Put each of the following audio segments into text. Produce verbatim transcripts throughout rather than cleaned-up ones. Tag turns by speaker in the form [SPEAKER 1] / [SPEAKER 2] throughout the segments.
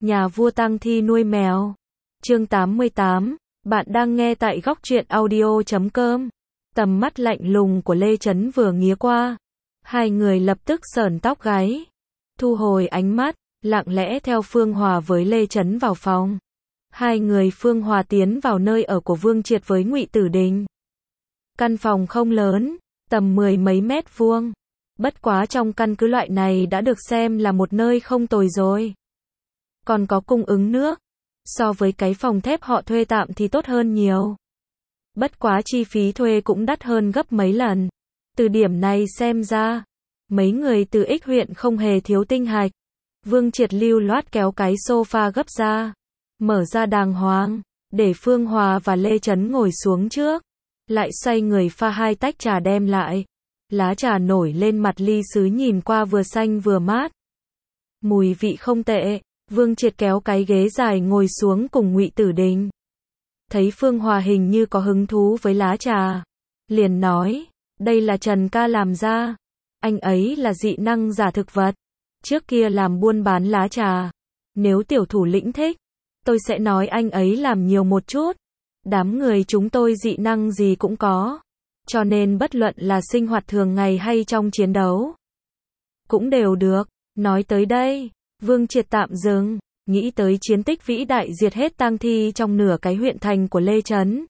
[SPEAKER 1] Nhà vua tang thi nuôi mèo. Chương tám mươi tám, bạn đang nghe tại góc truyện audio chấm com. Tầm mắt lạnh lùng của Lê Chấn vừa nghía qua, hai người lập tức sởn tóc gáy, thu hồi ánh mắt, lặng lẽ theo Phương Hòa với Lê Chấn vào phòng. Hai người Phương Hòa tiến vào nơi ở của Vương Triệt với Ngụy Tử Đình. Căn phòng không lớn, tầm mười mấy mét vuông. Bất quá trong căn cứ loại này đã được xem là một nơi không tồi rồi. Còn có cung ứng nước. So với cái phòng thép họ thuê tạm thì tốt hơn nhiều. Bất quá chi phí thuê cũng đắt hơn gấp mấy lần. Từ điểm này xem ra, mấy người từ X huyện không hề thiếu tinh hạch. Vương Triệt lưu loát kéo cái sofa gấp ra, mở ra đàng hoàng, để Phương Hòa và Lê Chấn ngồi xuống trước. Lại xoay người pha hai tách trà đem lại. Lá trà nổi lên mặt ly sứ nhìn qua vừa xanh vừa mát. Mùi vị không tệ. Vương Triệt kéo cái ghế dài ngồi xuống cùng Ngụy Tử Đình. Thấy Phương Hòa hình như có hứng thú với lá trà, liền nói, đây là Trần ca làm ra. Anh ấy là dị năng giả thực vật, trước kia làm buôn bán lá trà. Nếu tiểu thủ lĩnh thích, tôi sẽ nói anh ấy làm nhiều một chút. Đám người chúng tôi dị năng gì cũng có, cho nên bất luận là sinh hoạt thường ngày hay trong chiến đấu, cũng đều được. Nói tới đây, Vương Triệt tạm dừng, nghĩ tới chiến tích vĩ đại diệt hết tang thi trong nửa cái huyện thành của Lê Chấn.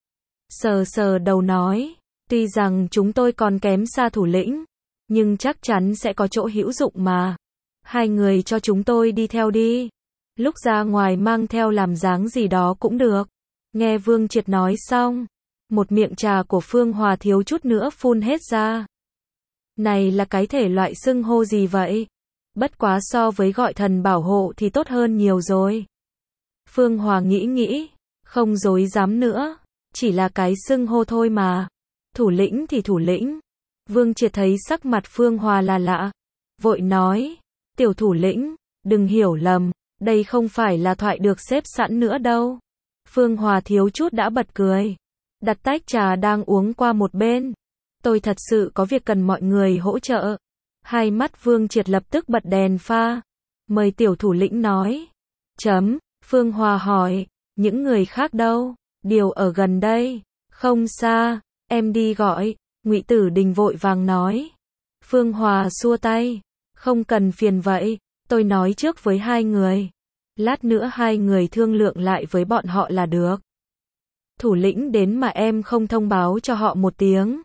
[SPEAKER 1] Sờ sờ đầu nói, tuy rằng chúng tôi còn kém xa thủ lĩnh, nhưng chắc chắn sẽ có chỗ hữu dụng mà. Hai người cho chúng tôi đi theo đi. Lúc ra ngoài mang theo làm dáng gì đó cũng được. Nghe Vương Triệt nói xong, một miệng trà của Phương Hòa thiếu chút nữa phun hết ra. Này là cái thể loại xưng hô gì vậy? Bất quá so với gọi thần bảo hộ thì tốt hơn nhiều rồi. Phương Hòa nghĩ nghĩ, không dối dám nữa, chỉ là cái xưng hô thôi mà. Thủ lĩnh thì thủ lĩnh. Vương Triệt thấy sắc mặt Phương Hòa là lạ, vội nói, tiểu thủ lĩnh, đừng hiểu lầm, đây không phải là thoại được xếp sẵn nữa đâu. Phương Hòa thiếu chút đã bật cười, đặt tách trà đang uống qua một bên. Tôi thật sự có việc cần mọi người hỗ trợ. Hai mắt Vương Triệt lập tức bật đèn pha. Mời tiểu thủ lĩnh nói. Chấm, Phương Hòa hỏi, những người khác đâu? Điều ở gần đây. Không xa, em đi gọi. Ngụy Tử Đình vội vàng nói. Phương Hòa xua tay. Không cần phiền vậy, tôi nói trước với hai người. Lát nữa hai người thương lượng lại với bọn họ là được. Thủ lĩnh đến mà em không thông báo cho họ một tiếng,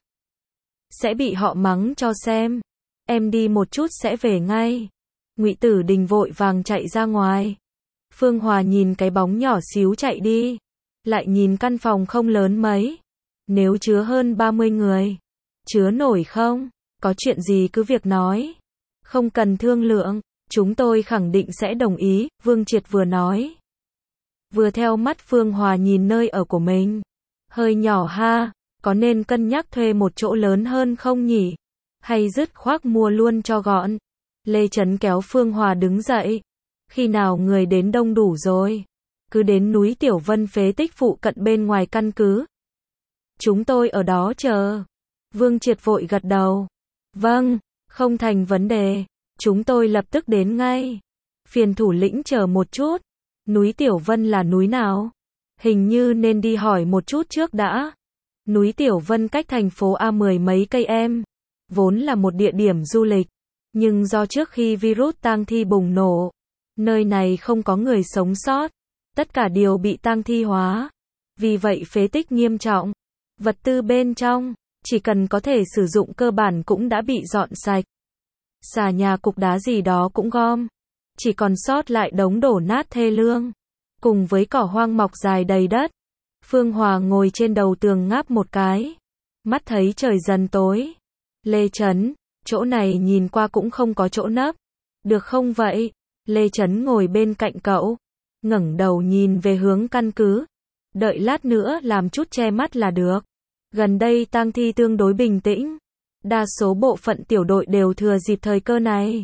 [SPEAKER 1] sẽ bị họ mắng cho xem. Em đi một chút sẽ về ngay. Ngụy Tử Đình vội vàng chạy ra ngoài. Phương Hòa nhìn cái bóng nhỏ xíu chạy đi, lại nhìn căn phòng không lớn mấy. Nếu chứa hơn ba mươi người, chứa nổi không? Có chuyện gì cứ việc nói. Không cần thương lượng, chúng tôi khẳng định sẽ đồng ý, Vương Triệt vừa nói. Vừa theo mắt Phương Hòa nhìn nơi ở của mình. Hơi nhỏ ha, có nên cân nhắc thuê một chỗ lớn hơn không nhỉ? Hay dứt khoát mua luôn cho gọn. Lê Chấn kéo Phương Hòa đứng dậy. Khi nào người đến đông đủ rồi, cứ đến núi Tiểu Vân phế tích phụ cận bên ngoài căn cứ. Chúng tôi ở đó chờ. Vương Triệt vội gật đầu. Vâng, không thành vấn đề. Chúng tôi lập tức đến ngay. Phiền thủ lĩnh chờ một chút. Núi Tiểu Vân là núi nào? Hình như nên đi hỏi một chút trước đã. Núi Tiểu Vân cách thành phố A mười mấy cây em. Vốn là một địa điểm du lịch, nhưng do trước khi virus tang thi bùng nổ, nơi này không có người sống sót, tất cả đều bị tang thi hóa. Vì vậy phế tích nghiêm trọng, vật tư bên trong, chỉ cần có thể sử dụng cơ bản cũng đã bị dọn sạch. Xà nhà cục đá gì đó cũng gom, chỉ còn sót lại đống đổ nát thê lương, cùng với cỏ hoang mọc dài đầy đất. Phương Hòa ngồi trên đầu tường ngáp một cái, mắt thấy trời dần tối. Lê Chấn, chỗ này nhìn qua cũng không có chỗ nấp. Được không vậy? Lê Chấn ngồi bên cạnh cậu, ngẩng đầu nhìn về hướng căn cứ. Đợi lát nữa làm chút che mắt là được. Gần đây tang thi tương đối bình tĩnh. Đa số bộ phận tiểu đội đều thừa dịp thời cơ này.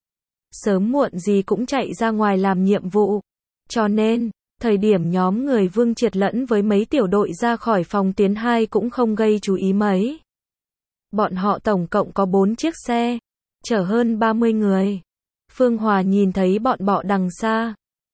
[SPEAKER 1] Sớm muộn gì cũng chạy ra ngoài làm nhiệm vụ. Cho nên, thời điểm nhóm người Vương Triệt lẫn với mấy tiểu đội ra khỏi phòng tiến hai cũng không gây chú ý mấy. Bọn họ tổng cộng có bốn chiếc xe, chở hơn ba mươi người. Phương Hòa nhìn thấy bọn bọ đằng xa,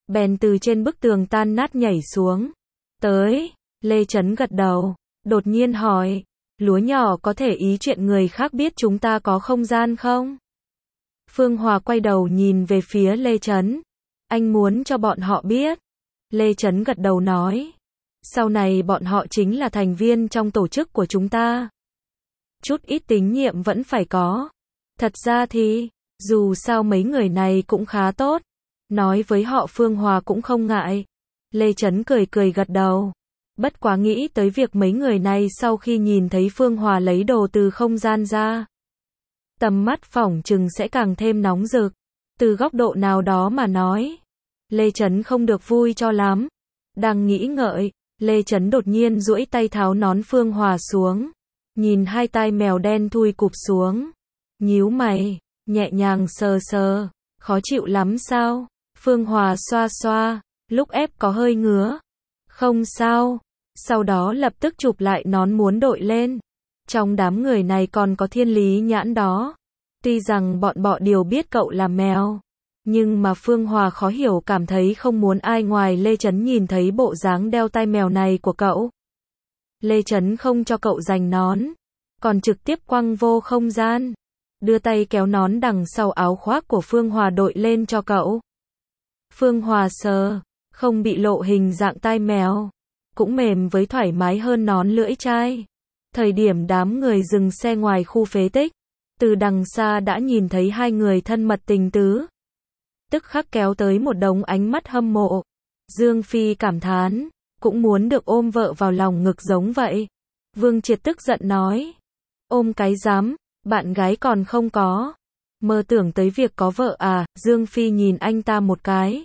[SPEAKER 1] bèn từ trên bức tường tan nát nhảy xuống. Tới, Lê Chấn gật đầu, đột nhiên hỏi, lúa nhỏ có thể ý chuyện người khác biết chúng ta có không gian không? Phương Hòa quay đầu nhìn về phía Lê Chấn. Anh muốn cho bọn họ biết. Lê Chấn gật đầu nói. Sau này bọn họ chính là thành viên trong tổ chức của chúng ta. Chút ít tín nhiệm vẫn phải có. Thật ra thì, dù sao mấy người này cũng khá tốt. Nói với họ Phương Hòa cũng không ngại. Lê Chấn cười cười gật đầu. Bất quá nghĩ tới việc mấy người này sau khi nhìn thấy Phương Hòa lấy đồ từ không gian ra. Tầm mắt phỏng chừng sẽ càng thêm nóng rực. Từ góc độ nào đó mà nói. Lê Chấn không được vui cho lắm. Đang nghĩ ngợi, Lê Chấn đột nhiên duỗi tay tháo nón Phương Hòa xuống. Nhìn hai tai mèo đen thui cụp xuống. Nhíu mày, nhẹ nhàng sờ sờ. Khó chịu lắm sao? Phương Hòa xoa xoa, lúc ép có hơi ngứa. Không sao. Sau đó lập tức chụp lại nón muốn đội lên. Trong đám người này còn có Thiên Lý Nhãn đó. Tuy rằng bọn bọ đều biết cậu là mèo. Nhưng mà Phương Hòa khó hiểu cảm thấy không muốn ai ngoài Lê Chấn nhìn thấy bộ dáng đeo tai mèo này của cậu. Lê Chấn không cho cậu giành nón. Còn trực tiếp quăng vô không gian. Đưa tay kéo nón đằng sau áo khoác của Phương Hòa đội lên cho cậu. Phương Hòa sờ, không bị lộ hình dạng tai mèo. Cũng mềm với thoải mái hơn nón lưỡi chai. Thời điểm đám người dừng xe ngoài khu phế tích. Từ đằng xa đã nhìn thấy hai người thân mật tình tứ. Tức khắc kéo tới một đống ánh mắt hâm mộ. Dương Phi cảm thán, cũng muốn được ôm vợ vào lòng ngực giống vậy. Vương Triệt tức giận nói. Ôm cái dám, bạn gái còn không có. Mơ tưởng tới việc có vợ à? Dương Phi nhìn anh ta một cái.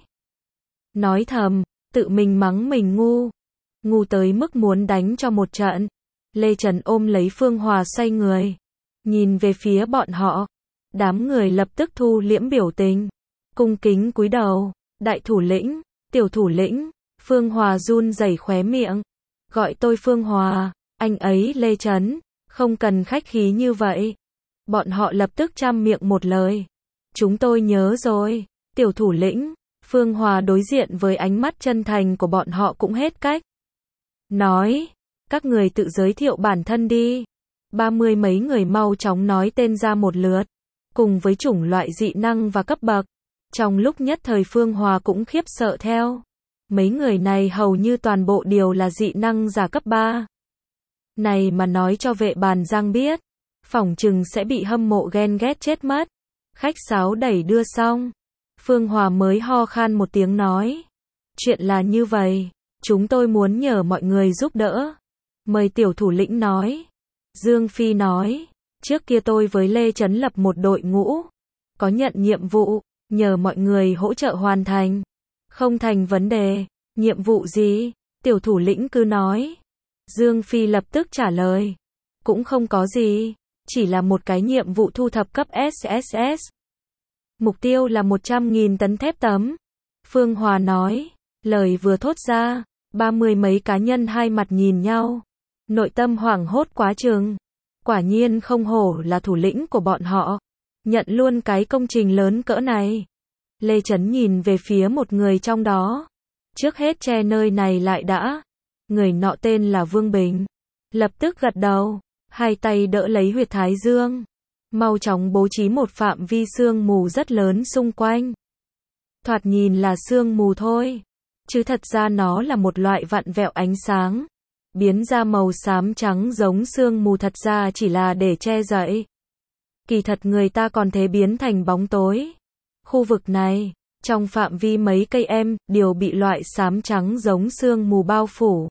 [SPEAKER 1] Nói thầm, tự mình mắng mình ngu. Ngu tới mức muốn đánh cho một trận. Lê Trần ôm lấy Phương Hòa xoay người. Nhìn về phía bọn họ. Đám người lập tức thu liễm biểu tình. Cung kính cúi đầu. Đại thủ lĩnh, tiểu thủ lĩnh. Phương Hòa run rẩy khóe miệng. Gọi tôi Phương Hòa, anh ấy Lê Trấn. Không cần khách khí như vậy. Bọn họ lập tức chăm miệng một lời. Chúng tôi nhớ rồi. Tiểu thủ lĩnh. Phương Hòa đối diện với ánh mắt chân thành của bọn họ cũng hết cách. Nói, các người tự giới thiệu bản thân đi. Ba mươi mấy người mau chóng nói tên ra một lượt. Cùng với chủng loại dị năng và cấp bậc. Trong lúc nhất thời Phương Hòa cũng khiếp sợ theo. Mấy người này hầu như toàn bộ đều là dị năng giả cấp ba. Này mà nói cho Vệ Bàn Giang biết. Phỏng chừng sẽ bị hâm mộ ghen ghét chết mất. Khách sáo đẩy đưa xong. Phương Hòa mới ho khan một tiếng nói. Chuyện là như vậy. Chúng tôi muốn nhờ mọi người giúp đỡ. Mời tiểu thủ lĩnh nói. Dương Phi nói. Trước kia tôi với Lê Trấn lập một đội ngũ. Có nhận nhiệm vụ. Nhờ mọi người hỗ trợ hoàn thành. Không thành vấn đề. Nhiệm vụ gì? Tiểu thủ lĩnh cứ nói. Dương Phi lập tức trả lời. Cũng không có gì. Chỉ là một cái nhiệm vụ thu thập cấp ét ét ét. Mục tiêu là một trăm nghìn tấn thép tấm. Phương Hòa nói. Lời vừa thốt ra. Ba mươi mấy cá nhân hai mặt nhìn nhau. Nội tâm hoảng hốt quá chừng. Quả nhiên không hổ là thủ lĩnh của bọn họ. Nhận luôn cái công trình lớn cỡ này. Lê Trấn nhìn về phía một người trong đó. Trước hết che nơi này lại đã. Người nọ tên là Vương Bình. Lập tức gật đầu. Hai tay đỡ lấy huyệt thái dương. Mau chóng bố trí một phạm vi sương mù rất lớn xung quanh. Thoạt nhìn là sương mù thôi. Chứ thật ra nó là một loại vặn vẹo ánh sáng. Biến ra màu xám trắng giống sương mù thật ra chỉ là để che đậy. Kỳ thật người ta còn thế biến thành bóng tối. Khu vực này, trong phạm vi mấy cây em, đều bị loại xám trắng giống sương mù bao phủ.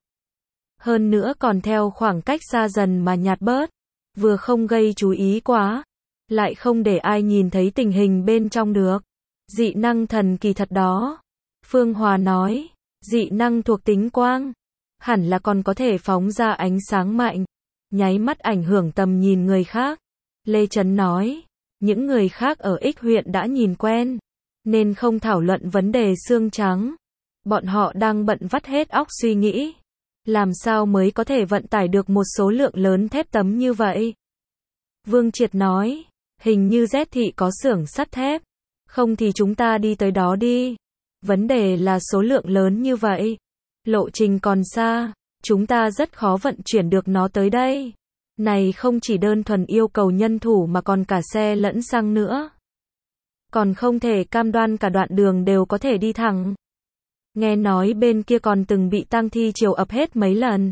[SPEAKER 1] Hơn nữa còn theo khoảng cách xa dần mà nhạt bớt. Vừa không gây chú ý quá, lại không để ai nhìn thấy tình hình bên trong được. Dị năng thần kỳ thật đó. Phương Hòa nói, dị năng thuộc tính quang. Hẳn là còn có thể phóng ra ánh sáng mạnh. Nháy mắt ảnh hưởng tầm nhìn người khác. Lê Trấn nói, những người khác ở X huyện đã nhìn quen. Nên không thảo luận vấn đề xương trắng. Bọn họ đang bận vắt hết óc suy nghĩ. Làm sao mới có thể vận tải được một số lượng lớn thép tấm như vậy? Vương Triệt nói, hình như Z thị có xưởng sắt thép. Không thì chúng ta đi tới đó đi. Vấn đề là số lượng lớn như vậy. Lộ trình còn xa, chúng ta rất khó vận chuyển được nó tới đây. Này không chỉ đơn thuần yêu cầu nhân thủ mà còn cả xe lẫn xăng nữa. Còn không thể cam đoan cả đoạn đường đều có thể đi thẳng. Nghe nói bên kia còn từng bị tang thi triều ập hết mấy lần.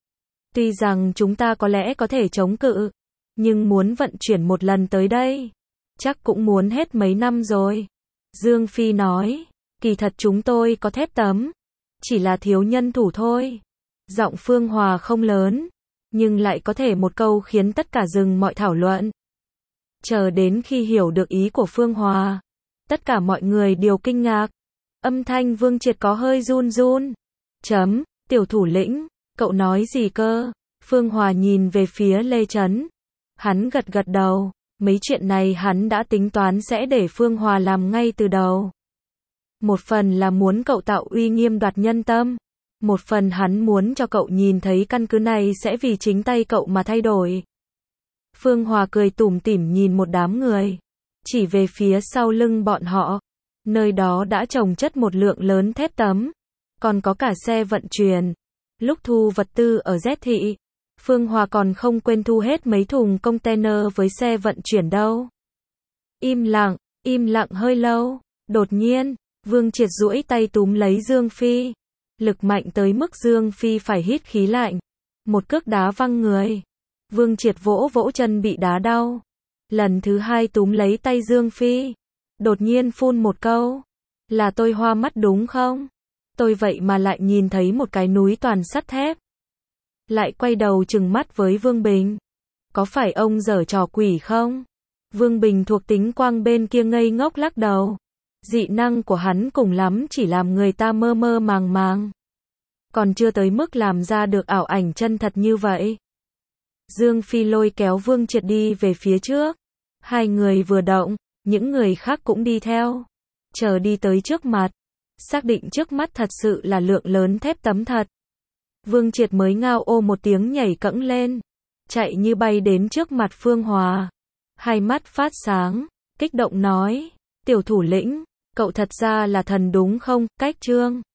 [SPEAKER 1] Tuy rằng chúng ta có lẽ có thể chống cự, nhưng muốn vận chuyển một lần tới đây, chắc cũng muốn hết mấy năm rồi. Dương Phi nói, kỳ thật chúng tôi có thép tấm, chỉ là thiếu nhân thủ thôi. Giọng Phương Hòa không lớn, nhưng lại có thể một câu khiến tất cả dừng mọi thảo luận. Chờ đến khi hiểu được ý của Phương Hòa, tất cả mọi người đều kinh ngạc. Âm thanh Vương Triệt có hơi run run. Chấm, tiểu thủ lĩnh, cậu nói gì cơ? Phương Hòa nhìn về phía Lê Chấn. Hắn gật gật đầu, mấy chuyện này hắn đã tính toán sẽ để Phương Hòa làm ngay từ đầu. Một phần là muốn cậu tạo uy nghiêm đoạt nhân tâm. Một phần hắn muốn cho cậu nhìn thấy căn cứ này sẽ vì chính tay cậu mà thay đổi. Phương Hòa cười tủm tỉm nhìn một đám người, chỉ về phía sau lưng bọn họ. Nơi đó đã chồng chất một lượng lớn thép tấm, còn có cả xe vận chuyển. Lúc thu vật tư ở Z thị, Phương Hòa còn không quên thu hết mấy thùng container với xe vận chuyển đâu. Im lặng, im lặng hơi lâu, đột nhiên, Vương Triệt duỗi tay túm lấy Dương Phi. Lực mạnh tới mức Dương Phi phải hít khí lạnh. Một cước đá văng người. Vương Triệt vỗ vỗ chân bị đá đau. Lần thứ hai túm lấy tay Dương Phi. Đột nhiên phun một câu. Là tôi hoa mắt đúng không? Tôi vậy mà lại nhìn thấy một cái núi toàn sắt thép. Lại quay đầu trừng mắt với Vương Bình. Có phải ông giở trò quỷ không? Vương Bình thuộc tính quang bên kia ngây ngốc lắc đầu. Dị năng của hắn cùng lắm chỉ làm người ta mơ mơ màng màng. Còn chưa tới mức làm ra được ảo ảnh chân thật như vậy. Dương Phi lôi kéo Vương Triệt đi về phía trước. Hai người vừa động, những người khác cũng đi theo. Chờ đi tới trước mặt. Xác định trước mắt thật sự là lượng lớn thép tấm thật. Vương Triệt mới ngao ô một tiếng nhảy cẫng lên. Chạy như bay đến trước mặt Phương Hòa. Hai mắt phát sáng, kích động nói. Tiểu thủ lĩnh, cậu thật ra là thần đúng không? Cách Trương